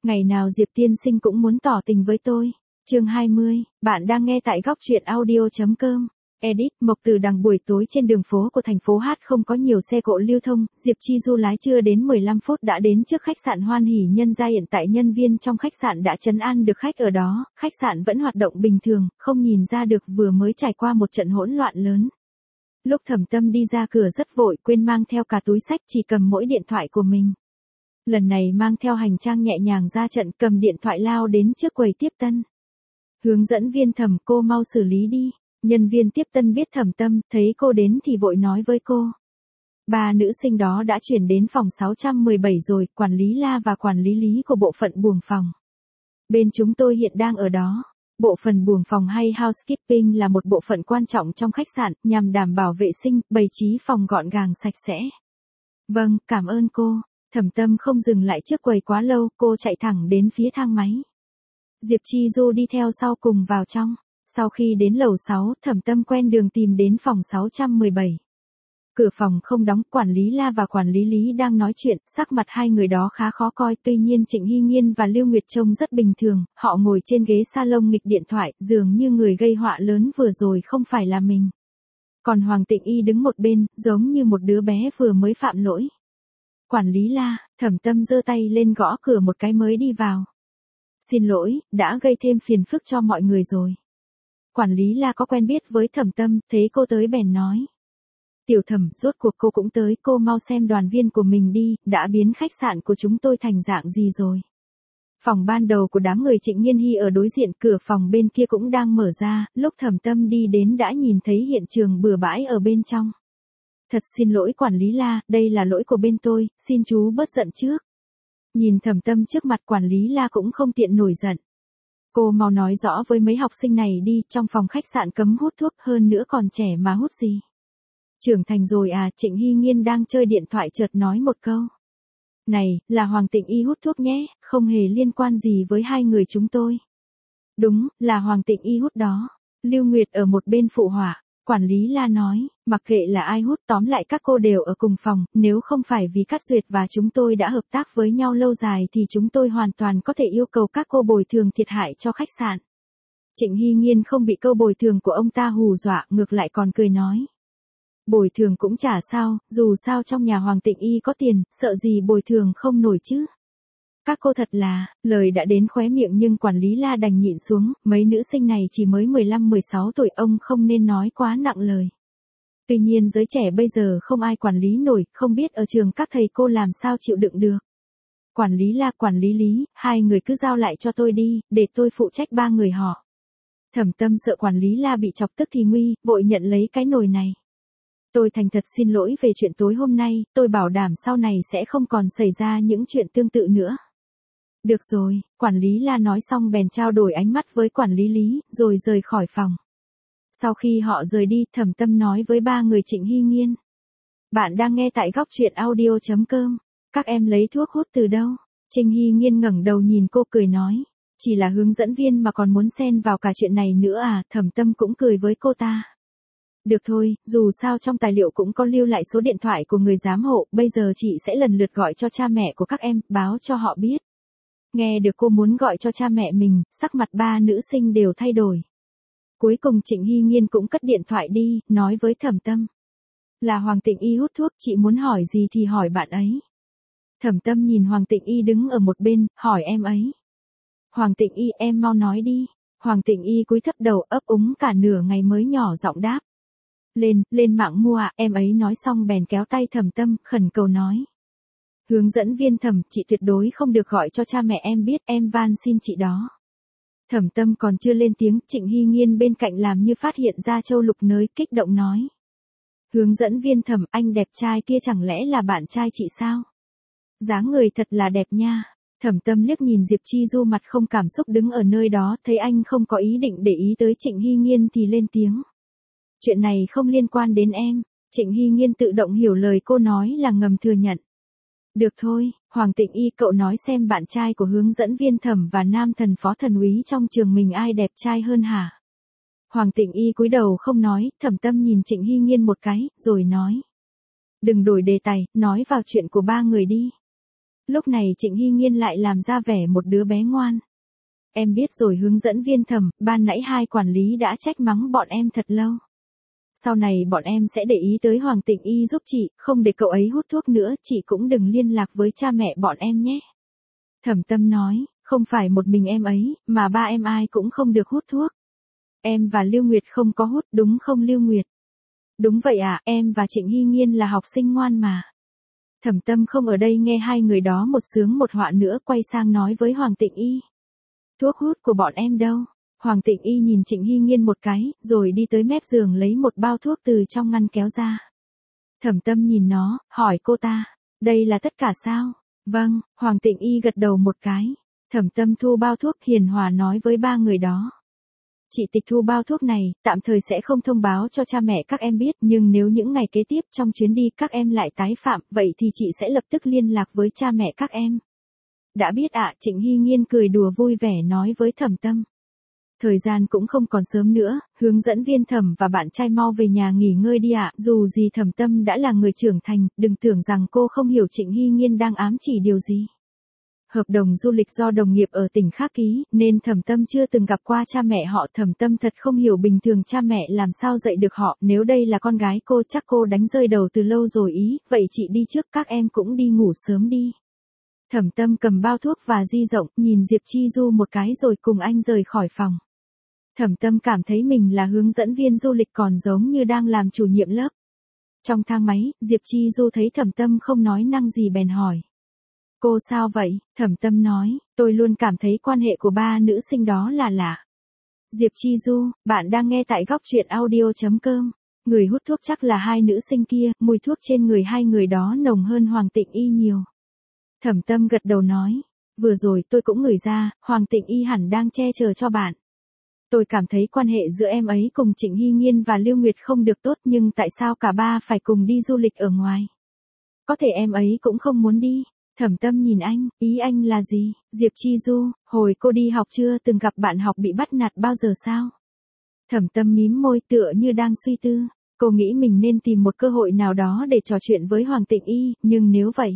Ngày nào Diệp tiên sinh cũng muốn tỏ tình với tôi. Chương 20, bạn đang nghe tại góc truyện audio.com. Edit, Mộc Từ Đằng. Buổi tối trên đường phố của thành phố Hát không có nhiều xe cộ lưu thông, Diệp Chi Du lái chưa đến 15 phút đã đến trước khách sạn Hoan Hỷ Nhân Gia. Hiện tại nhân viên trong khách sạn đã trấn an được khách ở đó, khách sạn vẫn hoạt động bình thường, không nhìn ra được vừa mới trải qua một trận hỗn loạn lớn. Lúc Thẩm Tâm đi ra cửa rất vội, quên mang theo cả túi xách, chỉ cầm mỗi điện thoại của mình. Lần này mang theo hành trang nhẹ nhàng ra trận, cầm điện thoại lao đến trước quầy tiếp tân. Hướng dẫn viên Thẩm, cô mau xử lý đi. Nhân viên tiếp tân biết Thẩm Tâm, thấy cô đến thì vội nói với cô. Ba nữ sinh đó đã chuyển đến phòng 617 rồi, quản lý La và quản lý Lý của bộ phận buồng phòng. Bên chúng tôi hiện đang ở đó. Bộ phận buồng phòng hay housekeeping là một bộ phận quan trọng trong khách sạn, nhằm đảm bảo vệ sinh, bày trí phòng gọn gàng sạch sẽ. Vâng, cảm ơn cô. Thẩm Tâm không dừng lại trước quầy quá lâu, cô chạy thẳng đến phía thang máy. Diệp Chi Du đi theo sau cùng vào trong. Sau khi đến lầu 6, Thẩm Tâm quen đường tìm đến phòng 617. Cửa phòng không đóng, quản lý La và quản lý Lý đang nói chuyện, sắc mặt hai người đó khá khó coi, tuy nhiên Trịnh Hy Nghiên và Lưu Nguyệt trông rất bình thường, họ ngồi trên ghế salon nghịch điện thoại, dường như người gây họa lớn vừa rồi không phải là mình. Còn Hoàng Tịnh Y đứng một bên, giống như một đứa bé vừa mới phạm lỗi. Quản lý La, Thẩm Tâm giơ tay lên gõ cửa một cái mới đi vào. Xin lỗi, đã gây thêm phiền phức cho mọi người rồi. Quản lý La có quen biết với Thẩm Tâm, thấy cô tới bèn nói. Tiểu Thẩm, rốt cuộc cô cũng tới, cô mau xem đoàn viên của mình đi, đã biến khách sạn của chúng tôi thành dạng gì rồi. Phòng ban đầu của đám người Trịnh Nghiên Hy ở đối diện, cửa phòng bên kia cũng đang mở ra, lúc Thẩm Tâm đi đến đã nhìn thấy hiện trường bừa bãi ở bên trong. Thật xin lỗi quản lý La, đây là lỗi của bên tôi, xin chú bớt giận trước. Nhìn Thẩm Tâm trước mặt, quản lý La cũng không tiện nổi giận. Cô mau nói rõ với mấy học sinh này đi, trong phòng khách sạn cấm hút thuốc, hơn nữa còn trẻ mà hút gì. Trưởng thành rồi à? Trịnh Hy Nghiên đang chơi điện thoại chợt nói một câu. Này, là Hoàng Tịnh Y hút thuốc nhé, không hề liên quan gì với hai người chúng tôi. Đúng, là Hoàng Tịnh Y hút đó. Lưu Nguyệt ở một bên phụ họa. Quản lý La nói, mặc kệ là ai hút, tóm lại các cô đều ở cùng phòng, nếu không phải vì Cát Duyệt và chúng tôi đã hợp tác với nhau lâu dài thì chúng tôi hoàn toàn có thể yêu cầu các cô bồi thường thiệt hại cho khách sạn. Trịnh Hy Nghiên không bị câu bồi thường của ông ta hù dọa, ngược lại còn cười nói. Bồi thường cũng chả sao, dù sao trong nhà Hoàng Tịnh Y có tiền, sợ gì bồi thường không nổi chứ. Các cô thật là, lời đã đến khóe miệng nhưng quản lý La đành nhịn xuống, mấy nữ sinh này chỉ mới 15-16 tuổi, ông không nên nói quá nặng lời. Tuy nhiên giới trẻ bây giờ không ai quản lý nổi, không biết ở trường các thầy cô làm sao chịu đựng được. Quản lý La, quản lý Lý, hai người cứ giao lại cho tôi đi, để tôi phụ trách ba người họ. Thẩm Tâm sợ quản lý La bị chọc tức thì nguy, vội nhận lấy cái nồi này. Tôi thành thật xin lỗi về chuyện tối hôm nay, tôi bảo đảm sau này sẽ không còn xảy ra những chuyện tương tự nữa. Được rồi, quản lý La nói xong bèn trao đổi ánh mắt với quản lý Lý, rồi rời khỏi phòng. Sau khi họ rời đi, Thẩm Tâm nói với ba người Trịnh Hy Nghiên. Bạn đang nghe tại góc truyện audio.com. Các em lấy thuốc hút từ đâu? Trịnh Hy Nghiên ngẩng đầu nhìn cô cười nói. Chỉ là hướng dẫn viên mà còn muốn xen vào cả chuyện này nữa à? Thẩm Tâm cũng cười với cô ta. Được thôi, dù sao trong tài liệu cũng có lưu lại số điện thoại của người giám hộ, bây giờ chị sẽ lần lượt gọi cho cha mẹ của các em, báo cho họ biết. Nghe được cô muốn gọi cho cha mẹ mình, sắc mặt ba nữ sinh đều thay đổi. Cuối cùng Trịnh Hy Nghiên cũng cất điện thoại đi, nói với Thẩm Tâm. Là Hoàng Tịnh Y hút thuốc, chị muốn hỏi gì thì hỏi bạn ấy. Thẩm Tâm nhìn Hoàng Tịnh Y đứng ở một bên, hỏi em ấy. Hoàng Tịnh Y, em mau nói đi. Hoàng Tịnh Y cúi thấp đầu, ấp úng cả nửa ngày mới nhỏ giọng đáp. Lên mạng mua à? Em ấy nói xong bèn kéo tay Thẩm Tâm, khẩn cầu nói. Hướng dẫn viên Thẩm, chị tuyệt đối không được gọi cho cha mẹ em biết, em van xin chị đó. Thẩm Tâm còn chưa lên tiếng, Trịnh Hy Nghiên bên cạnh làm như phát hiện ra châu lục nới, kích động nói. Hướng dẫn viên Thẩm, anh đẹp trai kia chẳng lẽ là bạn trai chị sao? Dáng người thật là đẹp nha. Thẩm Tâm liếc nhìn Diệp Chi Du mặt không cảm xúc đứng ở nơi đó, thấy anh không có ý định để ý tới Trịnh Hy Nghiên thì lên tiếng. Chuyện này không liên quan đến em. Trịnh Hy Nghiên tự động hiểu lời cô nói là ngầm thừa nhận. Được thôi, Hoàng Tịnh Y, cậu nói xem bạn trai của hướng dẫn viên Thẩm và nam thần phó thần úy trong trường mình ai đẹp trai hơn hả? Hoàng Tịnh Y cúi đầu không nói, Thẩm Tâm nhìn Trịnh Hy Nghiên một cái, rồi nói. Đừng đổi đề tài, nói vào chuyện của ba người đi. Lúc này Trịnh Hy Nhiên lại làm ra vẻ một đứa bé ngoan. Em biết rồi hướng dẫn viên Thẩm, ban nãy hai quản lý đã trách mắng bọn em thật lâu. Sau này bọn em sẽ để ý tới Hoàng Tịnh Y giúp chị, không để cậu ấy hút thuốc nữa, chị cũng đừng liên lạc với cha mẹ bọn em nhé. Thẩm Tâm nói, không phải một mình em ấy, mà ba em ai cũng không được hút thuốc. Em và Lưu Nguyệt không có hút, đúng không Lưu Nguyệt? Đúng vậy ạ, em và Trịnh Hy Nhiên là học sinh ngoan mà. Thẩm Tâm không ở đây nghe hai người đó một sướng một họa nữa, quay sang nói với Hoàng Tịnh Y. Thuốc hút của bọn em đâu? Hoàng Tịnh Y nhìn Trịnh Hy Nhiên một cái, rồi đi tới mép giường lấy một bao thuốc từ trong ngăn kéo ra. Thẩm Tâm nhìn nó, hỏi cô ta, đây là tất cả sao? Vâng, Hoàng Tịnh Y gật đầu một cái. Thẩm Tâm thu bao thuốc, hiền hòa nói với ba người đó. Chị tịch thu bao thuốc này, tạm thời sẽ không thông báo cho cha mẹ các em biết, nhưng nếu những ngày kế tiếp trong chuyến đi các em lại tái phạm, vậy thì chị sẽ lập tức liên lạc với cha mẹ các em. Đã biết ạ, Trịnh Hy Nhiên cười đùa vui vẻ nói với Thẩm Tâm. Thời gian cũng không còn sớm nữa, hướng dẫn viên Thẩm và bạn trai mau về nhà nghỉ ngơi đi ạ. Dù gì Thẩm Tâm đã là người trưởng thành, đừng tưởng rằng cô không hiểu Trịnh Hy Nhiên đang ám chỉ điều gì. Hợp đồng du lịch do đồng nghiệp ở tỉnh khác ký, nên Thẩm Tâm chưa từng gặp qua cha mẹ họ. Thẩm Tâm thật không hiểu bình thường cha mẹ làm sao dạy được họ, nếu đây là con gái cô chắc cô đánh rơi đầu từ lâu rồi ý, vậy chị đi trước, các em cũng đi ngủ sớm đi. Thẩm Tâm cầm bao thuốc và di rộng, nhìn Diệp Chi Du một cái rồi cùng anh rời khỏi phòng. Thẩm Tâm cảm thấy mình là hướng dẫn viên du lịch còn giống như đang làm chủ nhiệm lớp. Trong thang máy, Diệp Chi Du thấy Thẩm Tâm không nói năng gì bèn hỏi. Cô sao vậy? Thẩm Tâm nói, tôi luôn cảm thấy quan hệ của ba nữ sinh đó là lạ. Diệp Chi Du, bạn đang nghe tại góc truyện audio.com. Người hút thuốc chắc là hai nữ sinh kia, mùi thuốc trên người hai người đó nồng hơn Hoàng Tịnh Y nhiều. Thẩm Tâm gật đầu nói, vừa rồi tôi cũng ngửi ra, Hoàng Tịnh Y hẳn đang che chở cho bạn. Tôi cảm thấy quan hệ giữa em ấy cùng Trịnh Hy Nhiên và Lưu Nguyệt không được tốt, nhưng tại sao cả ba phải cùng đi du lịch ở ngoài? Có thể em ấy cũng không muốn đi. Thẩm Tâm nhìn anh, ý anh là gì? Diệp Chi Du, hồi cô đi học chưa từng gặp bạn học bị bắt nạt bao giờ sao? Thẩm Tâm mím môi tựa như đang suy tư. Cô nghĩ mình nên tìm một cơ hội nào đó để trò chuyện với Hoàng Tịnh Y, nhưng nếu vậy,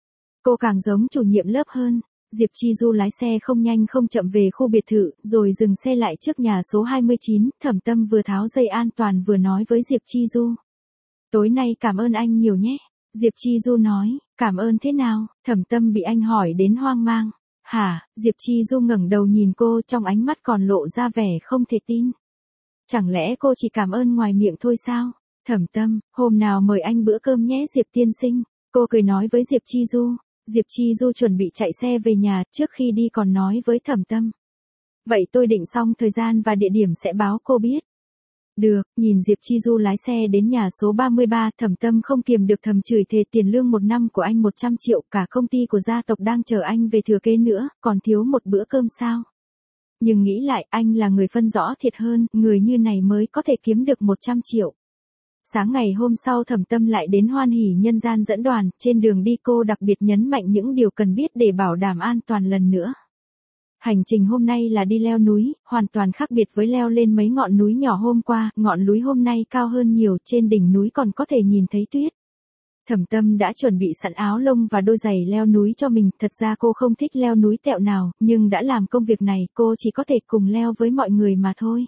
cô càng giống chủ nhiệm lớp hơn. Diệp Chi Du lái xe không nhanh không chậm về khu biệt thự, rồi dừng xe lại trước nhà số 29, Thẩm Tâm vừa tháo dây an toàn vừa nói với Diệp Chi Du. Tối nay cảm ơn anh nhiều nhé. Diệp Chi Du nói, cảm ơn thế nào? Thẩm Tâm bị anh hỏi đến hoang mang. Hả? Diệp Chi Du ngẩng đầu nhìn cô, trong ánh mắt còn lộ ra vẻ không thể tin. Chẳng lẽ cô chỉ cảm ơn ngoài miệng thôi sao? Thẩm Tâm, hôm nào mời anh bữa cơm nhé Diệp tiên sinh. Cô cười nói với Diệp Chi Du. Diệp Chi Du chuẩn bị chạy xe về nhà, trước khi đi còn nói với Thẩm Tâm. Vậy tôi định xong thời gian và địa điểm sẽ báo cô biết. Được, nhìn Diệp Chi Du lái xe đến nhà số 33, Thẩm Tâm không kiềm được thầm chửi thề tiền lương một năm của anh 100 triệu, cả công ty của gia tộc đang chờ anh về thừa kế nữa, còn thiếu một bữa cơm sao? Nhưng nghĩ lại, anh là người phân rõ thiệt hơn, người như này mới có thể kiếm được 100 triệu. Sáng ngày hôm sau Thẩm Tâm lại đến Hoan Hỷ Nhân Gian dẫn đoàn, trên đường đi cô đặc biệt nhấn mạnh những điều cần biết để bảo đảm an toàn lần nữa. Hành trình hôm nay là đi leo núi, hoàn toàn khác biệt với leo lên mấy ngọn núi nhỏ hôm qua, ngọn núi hôm nay cao hơn nhiều, trên đỉnh núi còn có thể nhìn thấy tuyết. Thẩm Tâm đã chuẩn bị sẵn áo lông và đôi giày leo núi cho mình, thật ra cô không thích leo núi tẹo nào, nhưng đã làm công việc này, cô chỉ có thể cùng leo với mọi người mà thôi.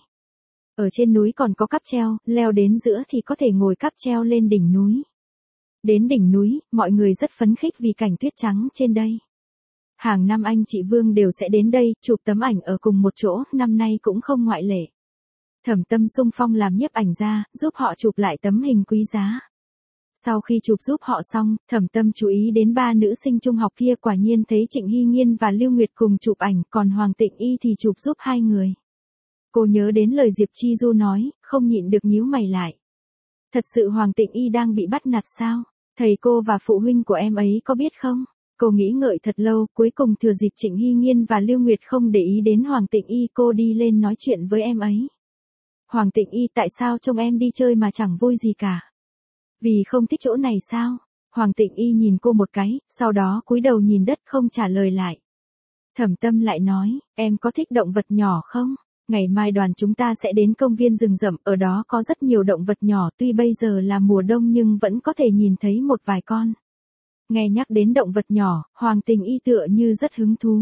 Ở trên núi còn có cáp treo, leo đến giữa thì có thể ngồi cáp treo lên đỉnh núi. Đến đỉnh núi, mọi người rất phấn khích vì cảnh tuyết trắng trên đây. Hàng năm anh chị Vương đều sẽ đến đây, chụp tấm ảnh ở cùng một chỗ, năm nay cũng không ngoại lệ. Thẩm Tâm xung phong làm nhiếp ảnh gia, giúp họ chụp lại tấm hình quý giá. Sau khi chụp giúp họ xong, Thẩm Tâm chú ý đến ba nữ sinh trung học kia, quả nhiên thấy Trịnh Hy Nhiên và Lưu Nguyệt cùng chụp ảnh, còn Hoàng Tịnh Y thì chụp giúp hai người. Cô nhớ đến lời Diệp Chi Du nói, không nhịn được nhíu mày lại. Thật sự Hoàng Tịnh Y đang bị bắt nạt sao? Thầy cô và phụ huynh của em ấy có biết không? Cô nghĩ ngợi thật lâu, cuối cùng thừa dịp Trịnh Hy Nhiên và Lưu Nguyệt không để ý đến Hoàng Tịnh Y, cô đi lên nói chuyện với em ấy. Hoàng Tịnh Y, tại sao trông em đi chơi mà chẳng vui gì cả? Vì không thích chỗ này sao? Hoàng Tịnh Y nhìn cô một cái, sau đó cúi đầu nhìn đất không trả lời lại. Thẩm Tâm lại nói, em có thích động vật nhỏ không? Ngày mai đoàn chúng ta sẽ đến công viên rừng rậm, ở đó có rất nhiều động vật nhỏ, tuy bây giờ là mùa đông nhưng vẫn có thể nhìn thấy một vài con. Nghe nhắc đến động vật nhỏ, Hoàng Tình Y tựa như rất hứng thú.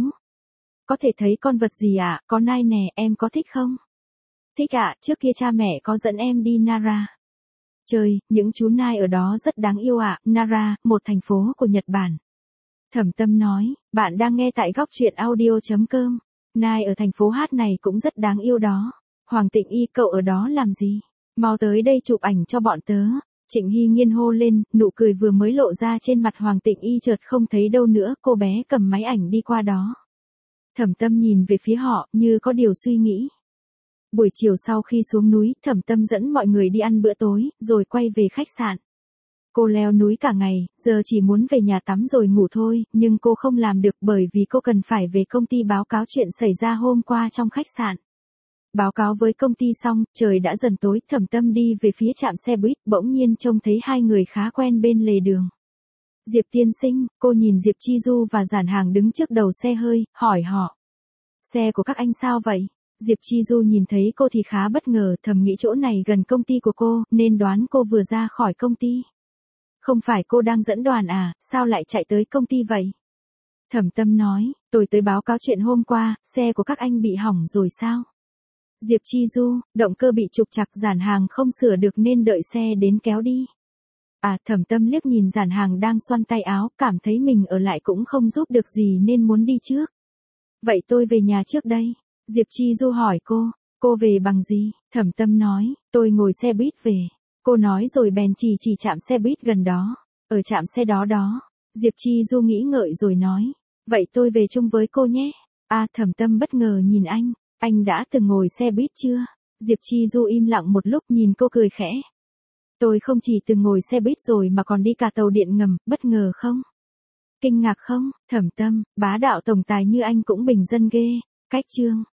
Có thể thấy con vật gì ạ? Có nai nè, em có thích không? Thích ạ, trước kia cha mẹ có dẫn em đi Nara. Trời, những chú nai ở đó rất đáng yêu ạ. Nara, một thành phố của Nhật Bản. Thẩm Tâm nói, bạn đang nghe tại góc truyện audio.com. Nai ở thành phố Hát này cũng rất đáng yêu đó. Hoàng Tịnh Y, cậu ở đó làm gì? Mau tới đây chụp ảnh cho bọn tớ. Trịnh Hy Nhiên hô lên, nụ cười vừa mới lộ ra trên mặt Hoàng Tịnh Y chợt không thấy đâu nữa, cô bé cầm máy ảnh đi qua đó. Thẩm Tâm nhìn về phía họ, như có điều suy nghĩ. Buổi chiều sau khi xuống núi, Thẩm Tâm dẫn mọi người đi ăn bữa tối, rồi quay về khách sạn. Cô leo núi cả ngày, giờ chỉ muốn về nhà tắm rồi ngủ thôi, nhưng cô không làm được bởi vì cô cần phải về công ty báo cáo chuyện xảy ra hôm qua trong khách sạn. Báo cáo với công ty xong, trời đã dần tối, Thẩm Tâm đi về phía trạm xe buýt, bỗng nhiên trông thấy hai người khá quen bên lề đường. Diệp tiên sinh, cô nhìn Diệp Chi Du và Giản Hàng đứng trước đầu xe hơi, hỏi họ. Xe của các anh sao vậy? Diệp Chi Du nhìn thấy cô thì khá bất ngờ, thầm nghĩ chỗ này gần công ty của cô, nên đoán cô vừa ra khỏi công ty. Không phải cô đang dẫn đoàn à, sao lại chạy tới công ty vậy? Thẩm Tâm nói, tôi tới báo cáo chuyện hôm qua, xe của các anh bị hỏng rồi sao? Diệp Chi Du, động cơ bị trục trặc, Giản Hàng không sửa được nên đợi xe đến kéo đi. À, Thẩm Tâm liếc nhìn Giản Hàng đang xoăn tay áo, cảm thấy mình ở lại cũng không giúp được gì nên muốn đi trước. Vậy tôi về nhà trước đây. Diệp Chi Du hỏi cô về bằng gì? Thẩm Tâm nói, tôi ngồi xe buýt về. Cô nói rồi bèn chỉ trạm xe buýt gần đó. Ở trạm xe đó. Diệp Chi Du nghĩ ngợi rồi nói, vậy tôi về chung với cô nhé. À, Thẩm Tâm bất ngờ nhìn anh đã từng ngồi xe buýt chưa? Diệp Chi Du im lặng một lúc nhìn cô cười khẽ. Tôi không chỉ từng ngồi xe buýt rồi mà còn đi cả tàu điện ngầm, bất ngờ không? Kinh ngạc không? Thẩm Tâm, bá đạo tổng tài như anh cũng bình dân ghê. Cách chương.